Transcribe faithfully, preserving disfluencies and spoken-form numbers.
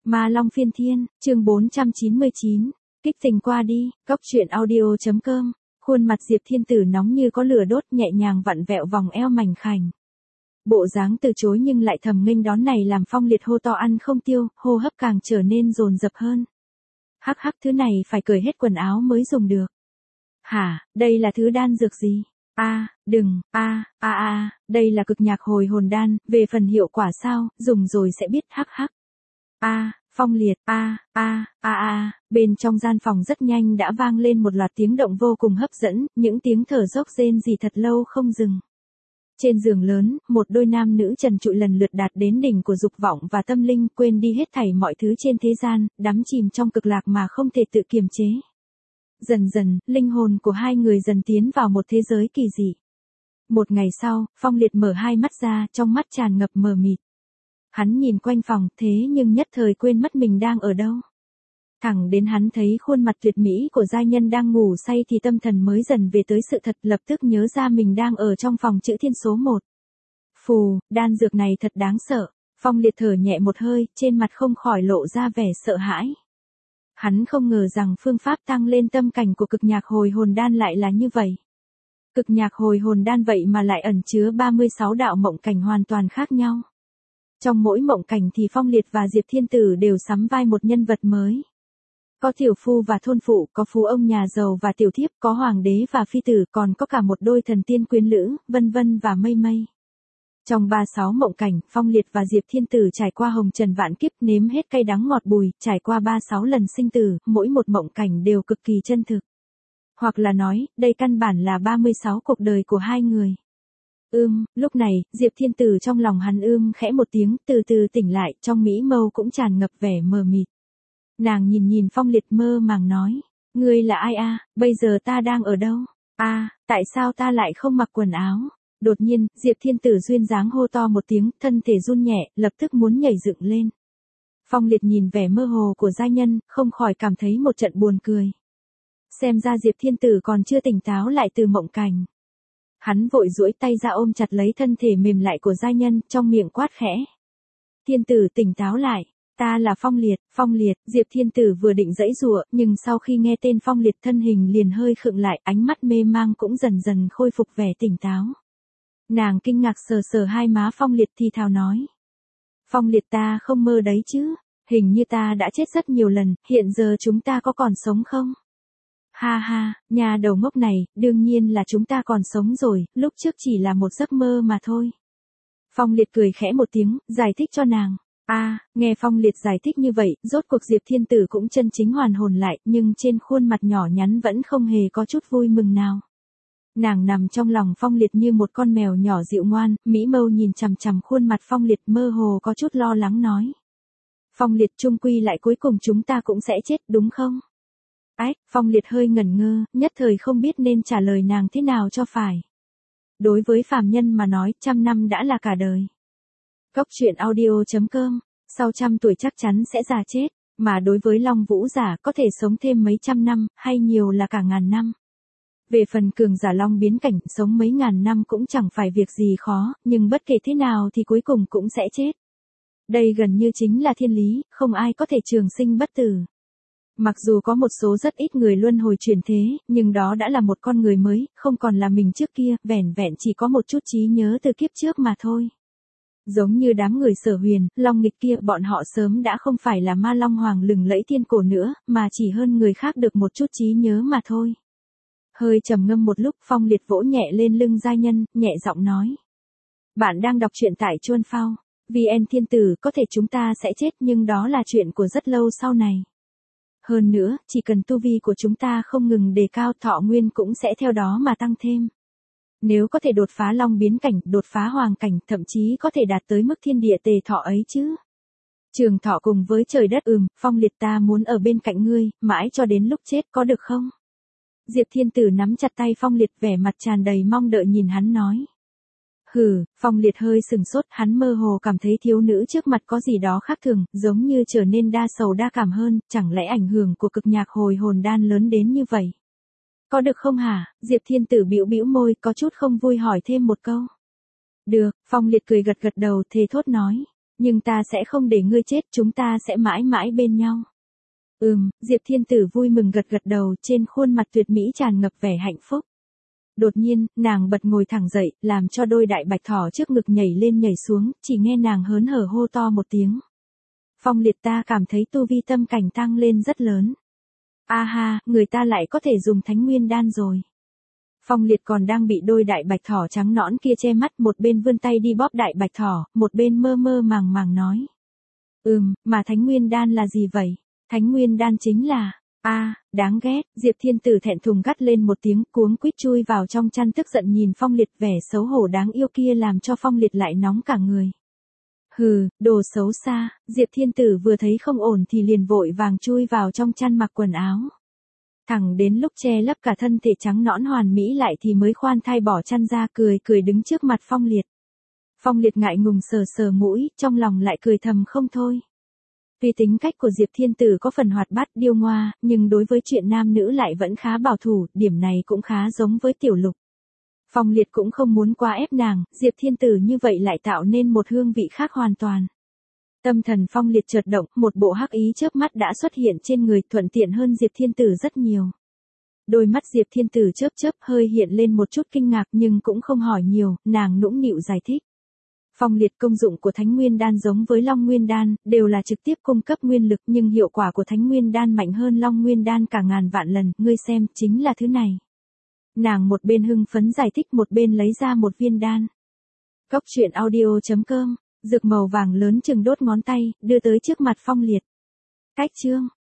Ma Long Phiên Thiên, chương bốn trăm chín mươi chín, kích tình qua đi, góc truyện audio chấm com. Khuôn mặt Diệp Thiên Tử nóng như có lửa đốt, nhẹ nhàng vặn vẹo vòng eo mảnh khảnh. Bộ dáng từ chối nhưng lại thầm nghênh đón này làm Phong Liệt hô to ăn không tiêu, hô hấp càng trở nên dồn dập hơn. Hắc hắc, thứ này phải cởi hết quần áo mới dùng được. Hả, đây là thứ đan dược gì? A, đừng, a, a a, đây là cực nhạc hồi hồn đan, về phần hiệu quả sao, dùng rồi sẽ biết. Hắc hắc. A, Phong Liệt, a, a, a a, bên trong gian phòng rất nhanh đã vang lên một loạt tiếng động vô cùng hấp dẫn, những tiếng thở dốc rên rỉ thật lâu không dừng. Trên giường lớn, một đôi nam nữ trần trụi lần lượt đạt đến đỉnh của dục vọng và tâm linh, quên đi hết thảy mọi thứ trên thế gian, đắm chìm trong cực lạc mà không thể tự kiềm chế. Dần dần, linh hồn của hai người dần tiến vào một thế giới kỳ dị. Một ngày sau, Phong Liệt mở hai mắt ra, trong mắt tràn ngập mờ mịt. Hắn nhìn quanh phòng, thế nhưng nhất thời quên mất mình đang ở đâu. Thẳng đến hắn thấy khuôn mặt tuyệt mỹ của giai nhân đang ngủ say thì tâm thần mới dần về tới sự thật, lập tức nhớ ra mình đang ở trong phòng chữ thiên số một. Phù, đan dược này thật đáng sợ. Phong Liệt thở nhẹ một hơi, trên mặt không khỏi lộ ra vẻ sợ hãi. Hắn không ngờ rằng phương pháp tăng lên tâm cảnh của cực nhạc hồi hồn đan lại là như vậy. Cực nhạc hồi hồn đan vậy mà lại ẩn chứa ba mươi sáu đạo mộng cảnh hoàn toàn khác nhau. Trong mỗi mộng cảnh thì Phong Liệt và Diệp Thiên Tử đều sắm vai một nhân vật mới. Có tiểu phu và thôn phụ, có phú ông nhà giàu và tiểu thiếp, có hoàng đế và phi tử, còn có cả một đôi thần tiên quyến lữ, vân vân và mây mây. Trong ba mươi sáu mộng cảnh, Phong Liệt và Diệp Thiên Tử trải qua hồng trần vạn kiếp, nếm hết cay đắng ngọt bùi, trải qua ba mươi sáu lần sinh tử, mỗi một mộng cảnh đều cực kỳ chân thực. Hoặc là nói, đây căn bản là ba mươi sáu cuộc đời của hai người. Ưm, lúc này, Diệp Thiên Tử trong lòng hắn ưm khẽ một tiếng, từ từ tỉnh lại, trong mỹ mâu cũng tràn ngập vẻ mờ mịt. Nàng nhìn nhìn Phong Liệt mơ màng nói, ngươi là ai a? Bây giờ ta đang ở đâu? A, tại sao ta lại không mặc quần áo? Đột nhiên, Diệp Thiên Tử duyên dáng hô to một tiếng, thân thể run nhẹ, lập tức muốn nhảy dựng lên. Phong Liệt nhìn vẻ mơ hồ của giai nhân, không khỏi cảm thấy một trận buồn cười. Xem ra Diệp Thiên Tử còn chưa tỉnh táo lại từ mộng cảnh. Hắn vội duỗi tay ra ôm chặt lấy thân thể mềm lại của giai nhân, trong miệng quát khẽ. Thiên Tử tỉnh táo lại, ta là Phong Liệt, Phong Liệt. Diệp Thiên Tử vừa định giãy giụa, nhưng sau khi nghe tên Phong Liệt thân hình liền hơi khựng lại, ánh mắt mê mang cũng dần dần khôi phục vẻ tỉnh táo. Nàng kinh ngạc sờ sờ hai má Phong Liệt thì thào nói. Phong Liệt, ta không mơ đấy chứ, hình như ta đã chết rất nhiều lần, hiện giờ chúng ta có còn sống không? Ha ha, nhà đầu ngốc này, đương nhiên là chúng ta còn sống rồi, lúc trước chỉ là một giấc mơ mà thôi. Phong Liệt cười khẽ một tiếng, giải thích cho nàng. A, à, nghe Phong Liệt giải thích như vậy, rốt cuộc Diệp Thiên Tử cũng chân chính hoàn hồn lại, nhưng trên khuôn mặt nhỏ nhắn vẫn không hề có chút vui mừng nào. Nàng nằm trong lòng Phong Liệt như một con mèo nhỏ dịu ngoan, mỹ mâu nhìn chằm chằm khuôn mặt Phong Liệt, mơ hồ có chút lo lắng nói. Phong Liệt, chung quy lại cuối cùng chúng ta cũng sẽ chết, đúng không? Ách, Phong Liệt hơi ngẩn ngơ, nhất thời không biết nên trả lời nàng thế nào cho phải. Đối với phàm nhân mà nói, trăm năm đã là cả đời. Góc truyện audio chấm com, sau trăm tuổi chắc chắn sẽ già chết, mà đối với Long Vũ giả có thể sống thêm mấy trăm năm, hay nhiều là cả ngàn năm. Về phần cường giả Long biến cảnh, sống mấy ngàn năm cũng chẳng phải việc gì khó, nhưng bất kể thế nào thì cuối cùng cũng sẽ chết. Đây gần như chính là thiên lý, không ai có thể trường sinh bất tử. Mặc dù có một số rất ít người luân hồi chuyển thế, nhưng đó đã là một con người mới, không còn là mình trước kia, vẻn vẹn chỉ có một chút trí nhớ từ kiếp trước mà thôi. Giống như đám người Sở Huyền, Long Nghịch kia, bọn họ sớm đã không phải là ma long hoàng lừng lẫy thiên cổ nữa, mà chỉ hơn người khác được một chút trí nhớ mà thôi. Hơi trầm ngâm một lúc, Phong Liệt vỗ nhẹ lên lưng giai nhân, nhẹ giọng nói. Bạn đang đọc truyện tại Chuan Phao. vê en Thiên Tử, có thể chúng ta sẽ chết nhưng đó là chuyện của rất lâu sau này. Hơn nữa, chỉ cần tu vi của chúng ta không ngừng đề cao, thọ nguyên cũng sẽ theo đó mà tăng thêm. Nếu có thể đột phá Long biến cảnh, đột phá hoàng cảnh, thậm chí có thể đạt tới mức thiên địa tề thọ ấy chứ. Trường thọ cùng với trời đất. Ừm, Phong Liệt, ta muốn ở bên cạnh ngươi, mãi cho đến lúc chết, có được không? Diệp Thiên Tử nắm chặt tay Phong Liệt, vẻ mặt tràn đầy mong đợi nhìn hắn nói. Hừ, Phong Liệt hơi sừng sốt, hắn mơ hồ cảm thấy thiếu nữ trước mặt có gì đó khác thường, giống như trở nên đa sầu đa cảm hơn, chẳng lẽ ảnh hưởng của cực nhạc hồi hồn đan lớn đến như vậy? Có được không hả? Diệp Thiên Tử bĩu bĩu môi, có chút không vui hỏi thêm một câu. Được, Phong Liệt cười gật gật đầu, thề thốt nói. Nhưng ta sẽ không để ngươi chết, chúng ta sẽ mãi mãi bên nhau. Ừm, Diệp Thiên Tử vui mừng gật gật đầu, trên khuôn mặt tuyệt mỹ tràn ngập vẻ hạnh phúc. Đột nhiên, nàng bật ngồi thẳng dậy, làm cho đôi đại bạch thỏ trước ngực nhảy lên nhảy xuống, chỉ nghe nàng hớn hở hô to một tiếng. Phong Liệt, ta cảm thấy tu vi tâm cảnh tăng lên rất lớn. A ha, người ta lại có thể dùng Thánh Nguyên Đan rồi. Phong Liệt còn đang bị đôi đại bạch thỏ trắng nõn kia che mắt, một bên vươn tay đi bóp đại bạch thỏ, một bên mơ mơ màng màng nói. Ừm, mà Thánh Nguyên Đan là gì vậy? Thánh Nguyên Đan chính là... a à, đáng ghét, Diệp Thiên Tử thẹn thùng gắt lên một tiếng, cuống quýt chui vào trong chăn tức giận nhìn Phong Liệt, vẻ xấu hổ đáng yêu kia làm cho Phong Liệt lại nóng cả người. Hừ, đồ xấu xa, Diệp Thiên Tử vừa thấy không ổn thì liền vội vàng chui vào trong chăn mặc quần áo. Thẳng đến lúc che lấp cả thân thể trắng nõn hoàn mỹ lại thì mới khoan thai bỏ chăn ra, cười cười đứng trước mặt Phong Liệt. Phong Liệt ngại ngùng sờ sờ mũi, trong lòng lại cười thầm không thôi. Tuy tính cách của Diệp Thiên Tử có phần hoạt bát điêu ngoa, nhưng đối với chuyện nam nữ lại vẫn khá bảo thủ, điểm này cũng khá giống với Tiểu Lục. Phong Liệt cũng không muốn quá ép nàng, Diệp Thiên Tử như vậy lại tạo nên một hương vị khác hoàn toàn. Tâm thần Phong Liệt chợt động, một bộ hắc ý chớp mắt đã xuất hiện trên người, thuận tiện hơn Diệp Thiên Tử rất nhiều. Đôi mắt Diệp Thiên Tử chớp chớp hơi hiện lên một chút kinh ngạc nhưng cũng không hỏi nhiều, nàng nũng nịu giải thích. Phong Liệt, công dụng của Thánh Nguyên Đan giống với Long Nguyên Đan, đều là trực tiếp cung cấp nguyên lực nhưng hiệu quả của Thánh Nguyên Đan mạnh hơn Long Nguyên Đan cả ngàn vạn lần, ngươi xem, chính là thứ này. Nàng một bên hưng phấn giải thích một bên lấy ra một viên đan. Cốc truyện audio chấm com, dược màu vàng lớn chừng đốt ngón tay, đưa tới trước mặt Phong Liệt. Cách chương,